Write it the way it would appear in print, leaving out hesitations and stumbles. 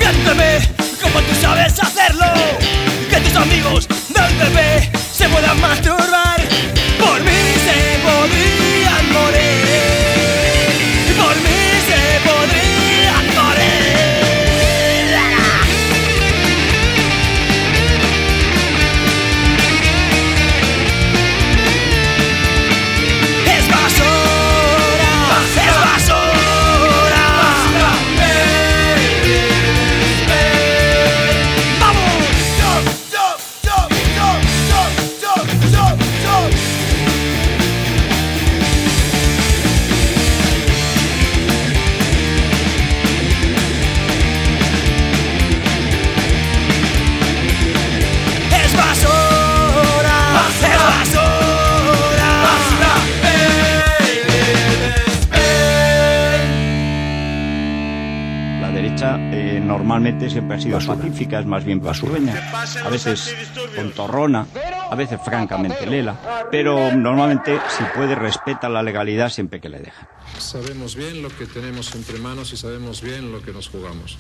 Siénteme como tú sabes hacerlo, que tus amigos del bebé se puedan masturbar. Por mí se podrían morir, por mí se podrían morir. Es basura, es basura. ¡Vamos! Es basura, es basura. La derecha normalmente siempre ha sido pacífica, es más bien basureña, a veces tontorrona, a veces francamente lela, pero normalmente, si puede, respeta la legalidad siempre que le dejan. Sabemos bien lo que tenemos entre manos y sabemos bien lo que nos jugamos.